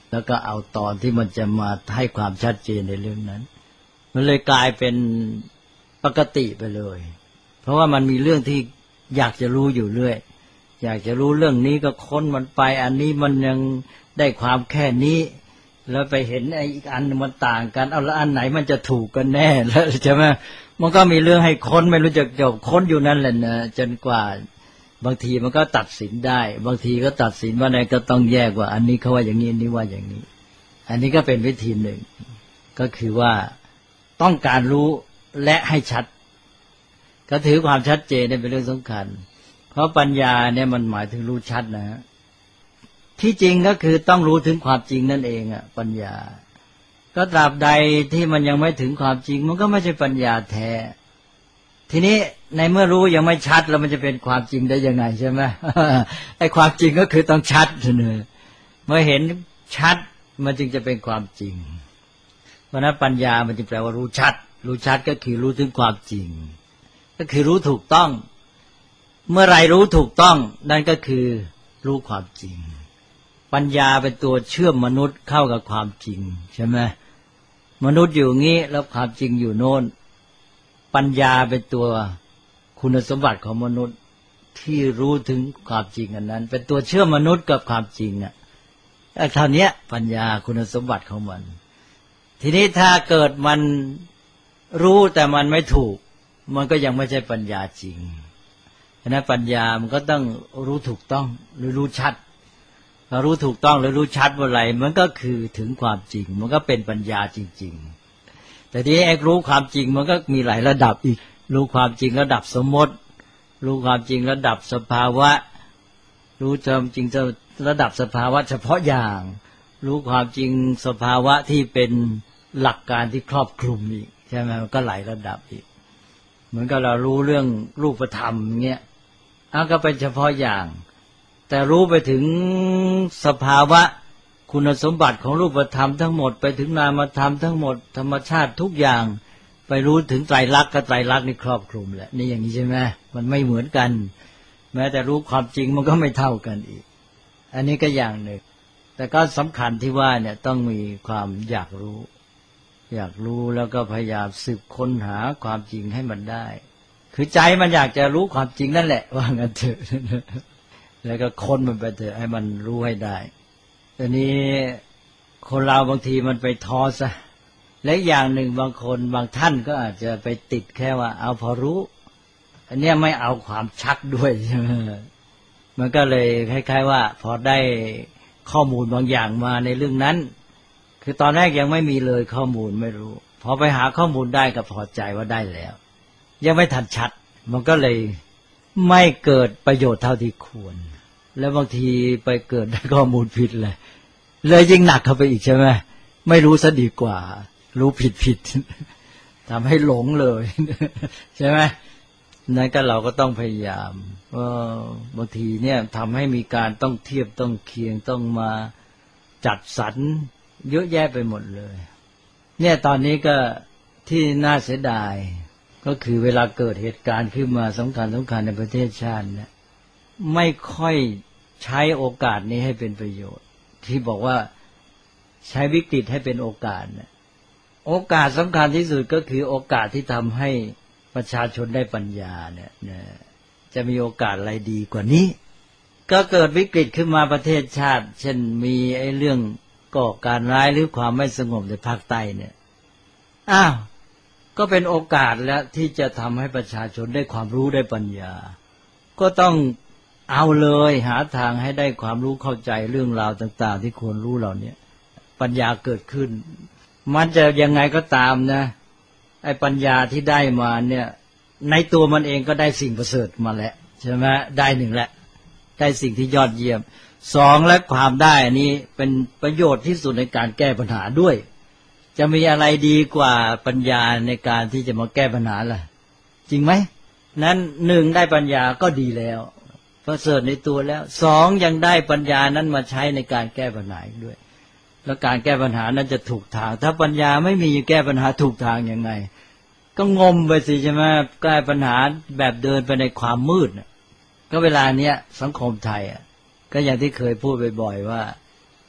แล้วก็เอาตอนที่มันจะมาให้ความชัดเจนในเรื่องนั้นมันเลยกลายเป็นปกติไปเลยเพราะว่ามันมีเรื่องที่อยากจะรู้อยู่เรื่อยอยากจะรู้เรื่องนี้ก็ค้นมันไปอันนี้มันยังได้ความแค่นี้แล้วไปเห็นไอ้อีกอันมันต่างกันเอาแล้วอันไหนมันจะถูกกันแน่แล้วใช่ไหมมันก็มีเรื่องให้ค้นไม่รู้จักจบค้นอยู่นั่นแหละนะจนกว่าบางทีมันก็ตัดสินได้บางทีก็ตัดสินว่าไหนก็ต้องแยกว่าอันนี้เขาว่าอย่างนี้อันนี้ว่าอย่างนี้อันนี้ก็เป็นวิธีหนึ่งก็คือว่าต้องการรู้และให้ชัดก็ถือความชัดเจนเป็นเรื่องสำคัญเพราะปัญญาเนี่ยมันหมายถึงรู้ชัดนะฮะที่จริงก็คือต้องรู้ถึงความจริงนั่นเองอ่ะปัญญาก็ตราบใดที่มันยังไม่ถึงความจริงมันก็ไม่ใช่ปัญญาแท้ทีนี้ในเมื่อรู้ยังไม่ชัดแล้วมันจะเป็นความจริงได้ยังไงใช่ไหม ไอ้ความจริงก็คือต้องชัดเลยเมื่อเห็นชัดมันจึงจะเป็นความจริงเพราะนั้นปัญญามันจึงแปลว่ารู้ชัดรู้ชัดก็คือรู้ถึงความจริงก็คือรู้ถูกต้องเมื่อไรรู้ถูกต้องนั่นก็คือรู้ความจริงปัญญาเป็นตัวเชื่อมมนุษย์เข้ากับความจริงใช่ไหมมนุษย์อยู่งี้แล้วความจริงอยู่โน่นปัญญาเป็นตัวคุณสมบัติของมนุษย์ที่รู้ถึงความจริงอันนั้นเป็นตัวเชื่อมมนุษย์กับความจริงอ่ะเท่านี้ปัญญาคุณสมบัติของมันทีนี้ถ้าเกิดมันรู้แต่มันไม่ถูกมันก็ยังไม่ใช่ปัญญาจริงฉะนั้นปัญญามันก็ต้องรู้ถูกต้องหรือรู้ชัดพอรู้ถูกต้องหรือรู้ชัดว่าอะไรมันก็คือถึงความจริงมันก็เป็นปัญญาจริงๆแต่ทีนี้ไอ้รู้ความจริงมันก็มีหลายระดับอีกรู้ความจริงระดับสมมติรู้ความจริงระดับสภาวะรู้ความจริงระดับสภาวะเฉพาะอย่างรู้ความจริงสภาวะที่เป็นหลักการที่ครอบคลุมอีกใช่ไหมมันก็หลายระดับอีกเหมือนกับเรารู้เรื่องรูปธรรมเงี้ยอ้าวก็เป็นเฉพาะอย่างแต่รู้ไปถึงสภาวะคุณสมบัติของรูปธรรมทั้งหมดไปถึงนามธรรมทั้งหมดธรรมชาติทุกอย่างไปรู้ถึงไตรลักษณ์กับไตรลักษณ์นี่ครอบคลุมแหละนี่อย่างนี้ใช่ไหมมันไม่เหมือนกันแม้แต่รู้ความจริงมันก็ไม่เท่ากันอีกอันนี้ก็อย่างหนึ่งแต่ก็สำคัญที่ว่าเนี่ยต้องมีความอยากรู้อยากรู้แล้วก็พยายามสืบค้นหาความจริงให้มันได้คือใจมันอยากจะรู้ความจริงนั่นแหละว่างั้นเถอะแล้วก็ค้นมันไปเถอะให้มันรู้ให้ได้แต่นี้คนเราบางทีมันไปท้อซะและอย่างหนึ่งบางคนบางท่านก็อาจจะไปติดแค่ว่าเอาพอรู้อันนี้ไม่เอาความชัดด้วยใช่ไหมมันก็เลยคล้ายๆว่าพอได้ข้อมูลบางอย่างมาในเรื่องนั้นคือตอนแรกยังไม่มีเลยข้อมูลไม่รู้พอไปหาข้อมูลได้ก็พอใจว่าได้แล้วยังไม่ทันชัดมันก็เลยไม่เกิดประโยชน์เท่าที่ควรแล้วบางทีไปเกิดได้ข้อมูลผิดเลยเลยยิ่งหนักเข้าไปอีกใช่ไหมไม่รู้ซะดีกว่ารู้ผิดผิดทำให้หลงเลยใช่ไหมนั่นก็เราก็ต้องพยายามว่าบางทีเนี่ยทำให้มีการต้องเทียบต้องเคียงต้องมาจัดสรรเยอะแยะไปหมดเลยเนี่ยตอนนี้ก็ที่น่าเสียดายก็คือเวลาเกิดเหตุการณ์ขึ้นมาสำคัญสำคัญในประเทศชาติเนี่ยไม่ค่อยใช้โอกาสนี้ให้เป็นประโยชน์ที่บอกว่าใช้วิกฤตให้เป็นโอกาสเนี่ยโอกาสสำคัญที่สุดก็คือโอกาสที่ทำให้ประชาชนได้ปัญญาเนี่ยจะมีโอกาสอะไรดีกว่านี้ก็เกิดวิกฤตขึ้นมาประเทศชาติเช่นมีไอ้เรื่องก่อการร้ายหรือความไม่สงบในภาคใต้เนี่ยอ้าวก็เป็นโอกาสแล้วที่จะทำให้ประชาชนได้ความรู้ได้ปัญญาก็ต้องเอาเลยหาทางให้ได้ความรู้เข้าใจเรื่องราวต่างๆที่ควรรู้เหล่านี้ปัญญาเกิดขึ้นมันจะยังไงก็ตามนะไอ้ปัญญาที่ได้มาเนี่ยในตัวมันเองก็ได้สิ่งประเสริฐมาแล้วใช่ไหมได้หนึ่งแหละได้สิ่งที่ยอดเยี่ยมสองและความได้อันนี้เป็นประโยชน์ที่สุดในการแก้ปัญหาด้วยจะมีอะไรดีกว่าปัญญาในการที่จะมาแก้ปัญหาล่ะจริงไหมนั้นหนึ่งได้ปัญญาก็ดีแล้วประเสริฐในตัวแล้วสองยังได้ปัญญานั้นมาใช้ในการแก้ปัญหาด้วยแล้วการแก้ปัญหานั้นจะถูกทางถ้าปัญญาไม่มีแก้ปัญหาถูกทางยังไงก็งมไปสิใช่ไหมแก้ปัญหาแบบเดินไปในความมืดก็เวลาเนี้ยสังคมไทยอ่ะก็อย่างที่เคยพูดบ่อยๆว่า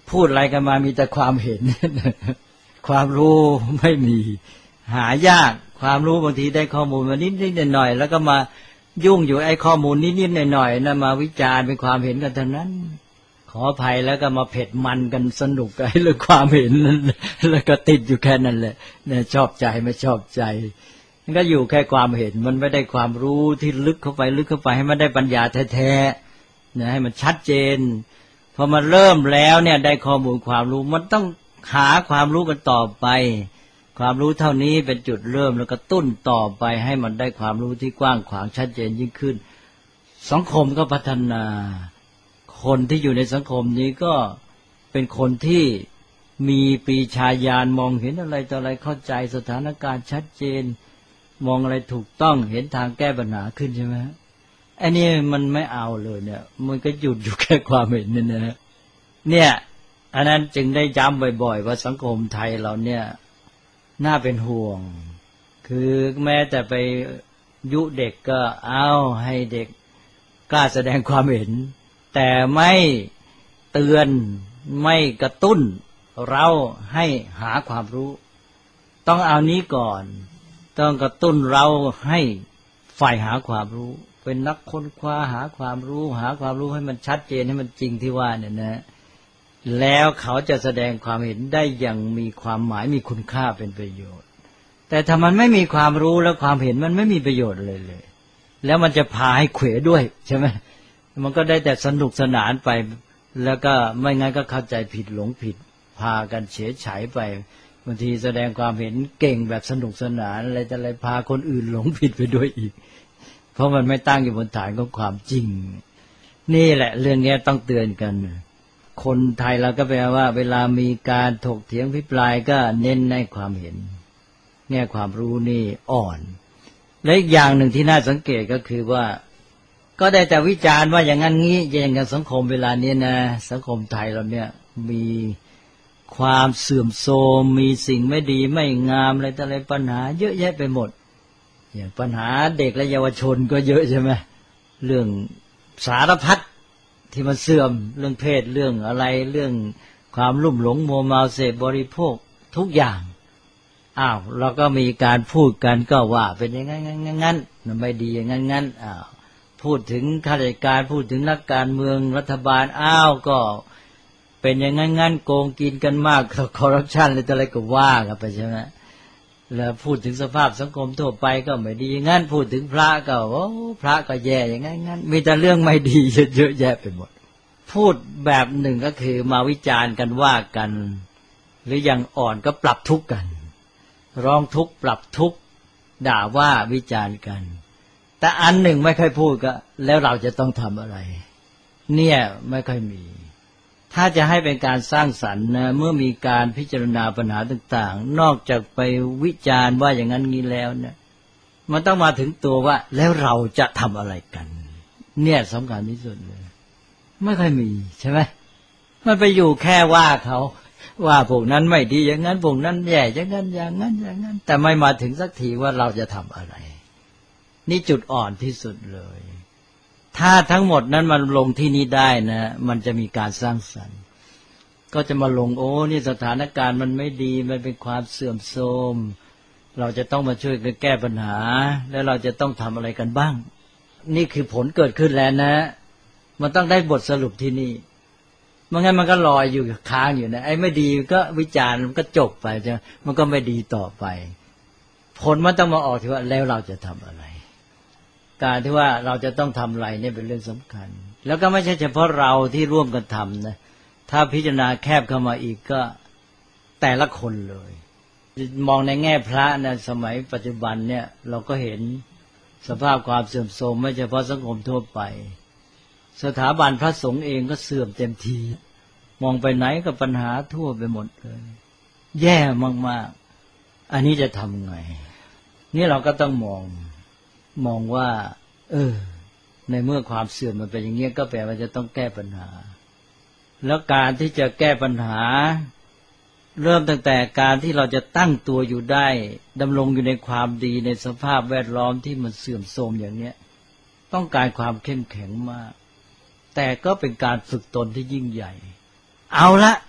พูดอะไรกันมามีแต่ความเห็น ความรู้ไม่มีหายากความรู้บางทีได้ข้อมูลมานิดๆหน่อยๆแล้วก็มายุ่งอยู่ไอ้ข้อมูลนิดๆหน่อยๆนั่นมาวิจารณ์เป็นความเห็นกันทั้งนั้นขออภัยแล้วก็มาเผ็ดมันกันสนุกไอ้เรื่องความเห็นนั้นแล้วก็ติดอยู่แค่นั้นแหละเนี่ยชอบใจไม่ชอบใจมันก็อยู่แค่ความเห็นมันไม่ได้ความรู้ที่ลึกเข้าไปลึกเข้าไปให้มันได้ปัญญาแท้ๆเนี่ยให้มันชัดเจนพอมันเริ่มแล้วเนี่ยได้ข้อมูลความรู้มันต้องหาความรู้กันต่อไปความรู้เท่านี้เป็นจุดเริ่มแล้วก็ตุ้นต่อไปให้มันได้ความรู้ที่กว้างขวางชัดเจนยิ่งขึ้นสังคมก็พัฒนาคนที่อยู่ในสังคมนี้ก็เป็นคนที่มีปรีชาญาณมองเห็นอะไรต่ออะไรเข้าใจสถานการณ์ชัดเจนมองอะไรถูกต้องเห็นทางแก้ปัญหาขึ้นใช่ไหมไอ้นี่มันไม่เอาเลยเนี่ยมันก็หยุดอยู่แค่ความเห็นนี่นะเนี่ยอันนั้นจึงได้ย้ำบ่อยๆว่าสังคมไทยเราเนี่ยน่าเป็นห่วงคือแม้แต่ไปยุเด็กก็เอาให้เด็กกล้าแสดงความเห็นแต่ไม่เตือนไม่กระตุ้นเราให้หาความรู้ต้องเอานี้ก่อนต้องกระตุ้นเราให้ใฝ่หาความรู้เป็นนักค้นคว้าหาความรู้หาความรู้ให้มันชัดเจนให้มันจริงที่ว่าเนี่ยนะแล้วเขาจะแสดงความเห็นได้อย่างมีความหมายมีคุณค่าเป็นประโยชน์แต่ถ้ามันไม่มีความรู้แล้วความเห็นมันไม่มีประโยชน์เลยเลยแล้วมันจะพาให้เขวด้วยใช่ไหมมันก็ได้แต่สนุกสนานไปแล้วก็ไม่งั้นก็เข้าใจผิดหลงผิดพากันเฉยเฉยไปบางทีแสดงความเห็นเก่งแบบสนุกสนานอะไรแต่อะไรพาคนอื่นหลงผิดไปด้วยอีกเพราะมันไม่ตั้งอยู่บนฐานของความจริงนี่แหละเรื่องนี้ต้องเตือนกันคนไทยเราก็แปลว่าเวลามีการถกเถียงพิปรายก็เน้นในความเห็นแง่ความรู้นี่อ่อนและอีกอย่างหนึ่งที่น่าสังเกตก็คือว่าก็ได้แต่วิจารณ์ว่าอย่างนั้นงี้อย่างกับสังคมเวลานี้นะสังคมไทยเราเนี่ยมีความเสื่อมโทรมมีสิ่งไม่ดีไม่งามอะไรต่ออะไรปัญหาเยอะแยะไปหมดอย่างปัญหาเด็กและเยาวชนก็เยอะใช่ไหมเรื่องสารพัดที่มันเสื่อมเรื่องเพศเรื่องอะไรเรื่องความลุ่มหลงมัวเมาเสพบริโภคทุกอย่างอ้าวเราก็มีการพูดกันก็ว่าเป็นอย่างนั้นงั้นงั้นมันไม่ดีอย่างนั้นงั้นอ้าวพูดถึงข้าราชการพูดถึงนักการเมืองรัฐบาลอ้าวก็เป็นอย่างนั้นงั้นโกงกินกันมากคอร์รัปชันอะไรต่ออะไรก็ว่ากันไปใช่ไหมแล้วพูดถึงสภาพสังคมทั่วไปก็ไม่ดีอย่างนั้นพูดถึงพระก็โอ้พระก็แย่อย่างนั้นงั้นมีแต่เรื่องไม่ดีเยอะแยะไปหมดพูดแบบหนึ่งก็คือมาวิจารณ์กันว่ากันหรืออย่างอ่อนก็ปรับทุกข์กันร้องทุกข์ปรับทุกข์ด่าว่าวิจารณ์กันแต่อันหนึ่งไม่ค่อยพูดก็แล้วเราจะต้องทำอะไรเนี่ยไม่ค่อยมีถ้าจะให้เป็นการสร้างสรรค์นะเมื่อมีการพิจารณาปัญหาต่างๆนอกจากไปวิจารณ์ว่าอย่างนั้นงี้แล้วเนี่ยมันต้องมาถึงตัวว่าแล้วเราจะทำอะไรกันเนี่ยสำคัญที่สุดเลยไม่ค่อยมีใช่ไหมมันไปอยู่แค่ว่าเขาว่าพวกนั้นไม่ดีอย่างนั้นพวกนั้นแย่อย่างนั้นอย่างนั้นอย่างนั้นแต่ไม่มาถึงสักทีว่าเราจะทำอะไรนี่จุดอ่อนที่สุดเลยถ้าทั้งหมดนั้นมันลงที่นี้ได้นะมันจะมีการสร้างสรรค์ก็จะมาลงโอ้นี่สถานการณ์มันไม่ดีมันเป็นความเสื่อมโทรมเราจะต้องมาช่วยกันแก้ปัญหาแล้วเราจะต้องทำอะไรกันบ้างนี่คือผลเกิดขึ้นแล้วนะมันต้องได้บทสรุปที่นี่ไม่งั้นมันก็ลอยอยู่ค้างอยู่นะไอ้ไม่ดีก็วิจารณ์มันก็จบไปใช่ไหมมันก็ไม่ดีต่อไปผลมันต้องมาออกที่ว่าแล้วเราจะทำอะไรการที่ว่าเราจะต้องทำอะไรเนี่ยเป็นเรื่องสำคัญแล้วก็ไม่ใช่เฉพาะเราที่ร่วมกันทำนะถ้าพิจารณาแคบเข้ามาอีกก็แต่ละคนเลยมองในแง่พระนะสมัยปัจจุบันเนี่ยเราก็เห็นสภาพความเสื่อมโทรมไม่เฉพาะสังคมทั่วไปสถาบันพระสงฆ์เองก็เสื่อมเต็มทีมองไปไหนก็ปัญหาทั่วไปหมดเลยแย่มากๆอันนี้จะทำไงนี่เราก็ต้องมองมองว่าเออในเมื่อความเสื่อมมันเป็นอย่างนี้ก็แปลว่าจะต้องแก้ปัญหาแล้วการที่จะแก้ปัญหาเริ่มตั้งแต่การที่เราจะตั้งตัวอยู่ได้ดำรงอยู่ในความดีในสภาพแวดล้อมที่มันเสื่อมโทรมอย่างเนี้ยต้องการความเข้มแข็งมากแต่ก็เป็นการฝึกตนที่ยิ่งใหญ่เอาละ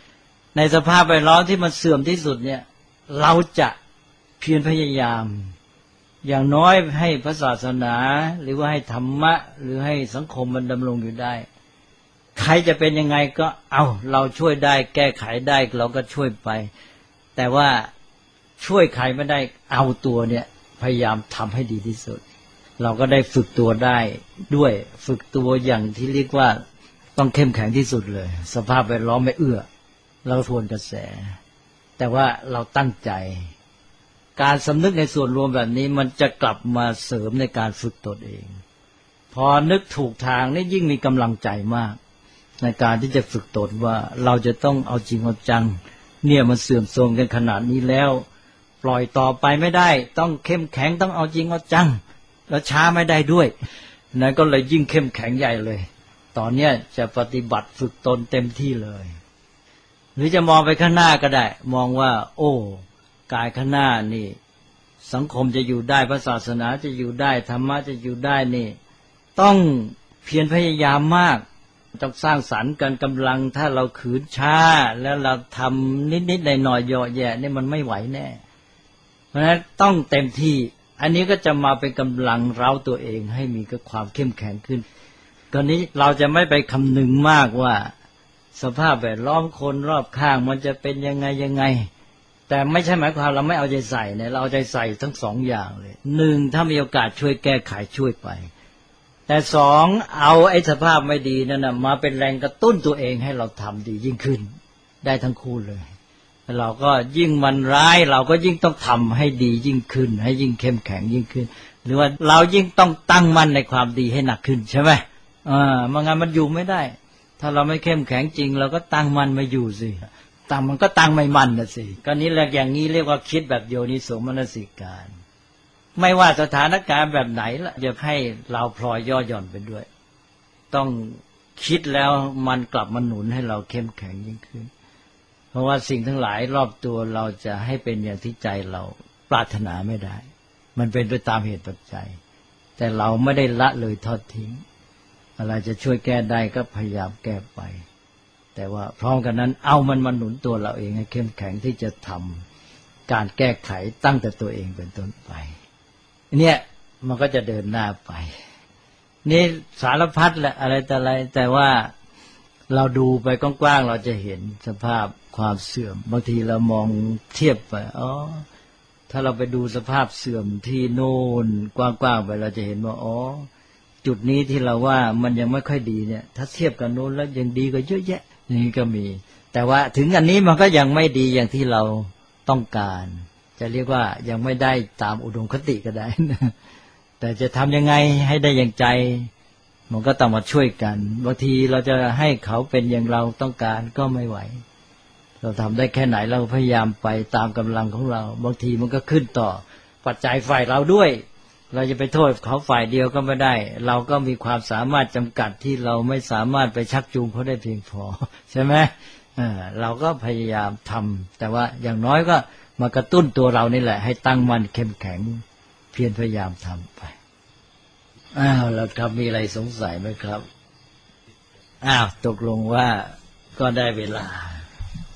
ในสภาพแวดล้อมที่มันเสื่อมที่สุดเนี่ยเราจะเพียรพยายามอย่างน้อยให้พระศาสนาหรือว่าให้ธรรมะหรือให้สังคมมันดำรงอยู่ได้ใครจะเป็นยังไงก็เอาเราช่วยได้แก้ไขได้เราก็ช่วยไปแต่ว่าช่วยใครไม่ได้เอาตัวเนี่ยพยายามทำให้ดีที่สุดเราก็ได้ฝึกตัวได้ด้วยฝึกตัวอย่างที่เรียกว่าต้องเข้มแข็งที่สุดเลยสภาพแวดล้อมไม่เอื้อเราทวนกระแสแต่ว่าเราตั้งใจการสำนึกในส่วนรวมแบบนี้มันจะกลับมาเสริมในการฝึกตนเองพอนึกถูกทางนี่ยิ่งมีกำลังใจมากในการที่จะฝึกตนว่าเราจะต้องเอาจริงเอาจังเนี่ยมันเสื่อมโทรมกันขนาดนี้แล้วปล่อยต่อไปไม่ได้ต้องเข้มแข็งต้องเอาจริงเอาจังแล้วช้าไม่ได้ด้วยนั่นก็เลยยิ่งเข้มแข็งใหญ่เลยตอนเนี้ยจะปฏิบัติฝึกตนเต็มที่เลยหรือจะมองไปข้างหน้าก็ได้มองว่าโอ้กายข้างหน้านี่สังคมจะอยู่ได้พระศาสนาจะอยู่ได้ธรรมะจะอยู่ได้นี่ต้องเพียรพยายามมากต้องสร้างสรรค์กันกำลังถ้าเราขืนช้าแล้วเราทำนิดๆหน่อยๆเหยาะแยะนี่มันไม่ไหวแน่เพราะฉะนั้นต้องเต็มที่อันนี้ก็จะมาเป็นกำลังเร้าตัวเองให้มีความเข้มแข็งขึ้นตอนนี้เราจะไม่ไปคำนึงมากว่าสภาพแวดล้อมคนรอบข้างมันจะเป็นยังไงยังไงแต่ไม่ใช่หมายความเราไม่เอาใจใส่เนี่ยเราเอาใจใส่ทั้งสองอย่างเลยหนึ่งถ้ามีโอกาสช่วยแก้ไขช่วยไปแต่สองเอาไอ้สภาพไม่ดีนั่นนะมาเป็นแรงกระตุ้นตัวเองให้เราทำดียิ่งขึ้นได้ทั้งคู่เลยเราก็ยิ่งมันร้ายเราก็ยิ่งต้องทำให้ดียิ่งขึ้นให้ยิ่งเข้มแข็งยิ่งขึ้นหรือว่าเรายิ่งต้องตั้งมั่นในความดีให้หนักขึ้นใช่ไหมอ่าไม่งั้นมันอยู่ไม่ได้ถ้าเราไม่เข้มแข็งจริงเราก็ตั้งมั่นไม่อยู่สิตั้งมันก็ตั้งไม่มั่นนะสิก็นี้แหละอย่างนี้เรียกว่าคิดแบบโยนิโสมนสิการไม่ว่าสถานการณ์แบบไหนละจะให้เราพลอยย่อหย่อนไปด้วยต้องคิดแล้วมันกลับมาหนุนให้เราเข้มแข็งยิ่งขึ้นเพราะว่าสิ่งทั้งหลายรอบตัวเราจะให้เป็นอย่างที่ใจเราปรารถนาไม่ได้มันเป็นไปตามเหตุปัจจัยแต่เราไม่ได้ละเลยทอดทิ้งอะไรจะช่วยแก้ได้ก็พยายามแก้ไปแต่ว่าพร้อมกันนั้นเอามันมาหนุนตัวเราเองให้เข้มแข็งที่จะทำการแก้ไขตั้งแต่ตัวเองเป็นต้นไปเนี่ยมันก็จะเดินหน้าไปนี่สารพัดแหละอะไรแต่อะไรแต่ว่าเราดูไปกว้างๆเราจะเห็นสภาพความเสื่อมบางทีเรามองเทียบไปอ๋อถ้าเราไปดูสภาพเสื่อมที่โน่นกว้างๆไปเราจะเห็นว่าอ๋อจุดนี้ที่เราว่ามันยังไม่ค่อยดีเนี่ยถ้าเทียบกับโน้นแล้วยังดีกว่าเยอะแยะนี่ก็มีแต่ว่าถึงอันนี้มันก็ยังไม่ดีอย่างที่เราต้องการจะเรียกว่ายังไม่ได้ตามอุดมคติก็ได้แต่จะทำยังไงให้ได้อย่างใจมันก็ต้องมาช่วยกันบางทีเราจะให้เขาเป็นอย่างเราต้องการก็ไม่ไหวเราทำได้แค่ไหนเราพยายามไปตามกำลังของเราบางทีมันก็ขึ้นต่อปัจจัยฝ่ายเราด้วยเราจะไปโทษเขาฝ่ายเดียวก็ไม่ได้เราก็มีความสามารถจำกัดที่เราไม่สามารถไปชักจูงเขาได้เพียงพอใช่ไหมเออเราก็พยายามทำแต่ว่าอย่างน้อยก็มากระตุ้นตัวเรานี่แหละให้ตั้งมั่นเข้มแข็งเพียรพยายามทำไปอ้าวแล้วครับมีอะไรสงสัยไหมครับอ้าวตกลงว่าก็ได้เวลา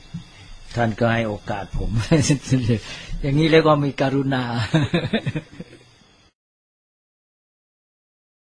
ท่านก็ให้โอกาสผม อย่างนี้เรียกว่ามีกรุณา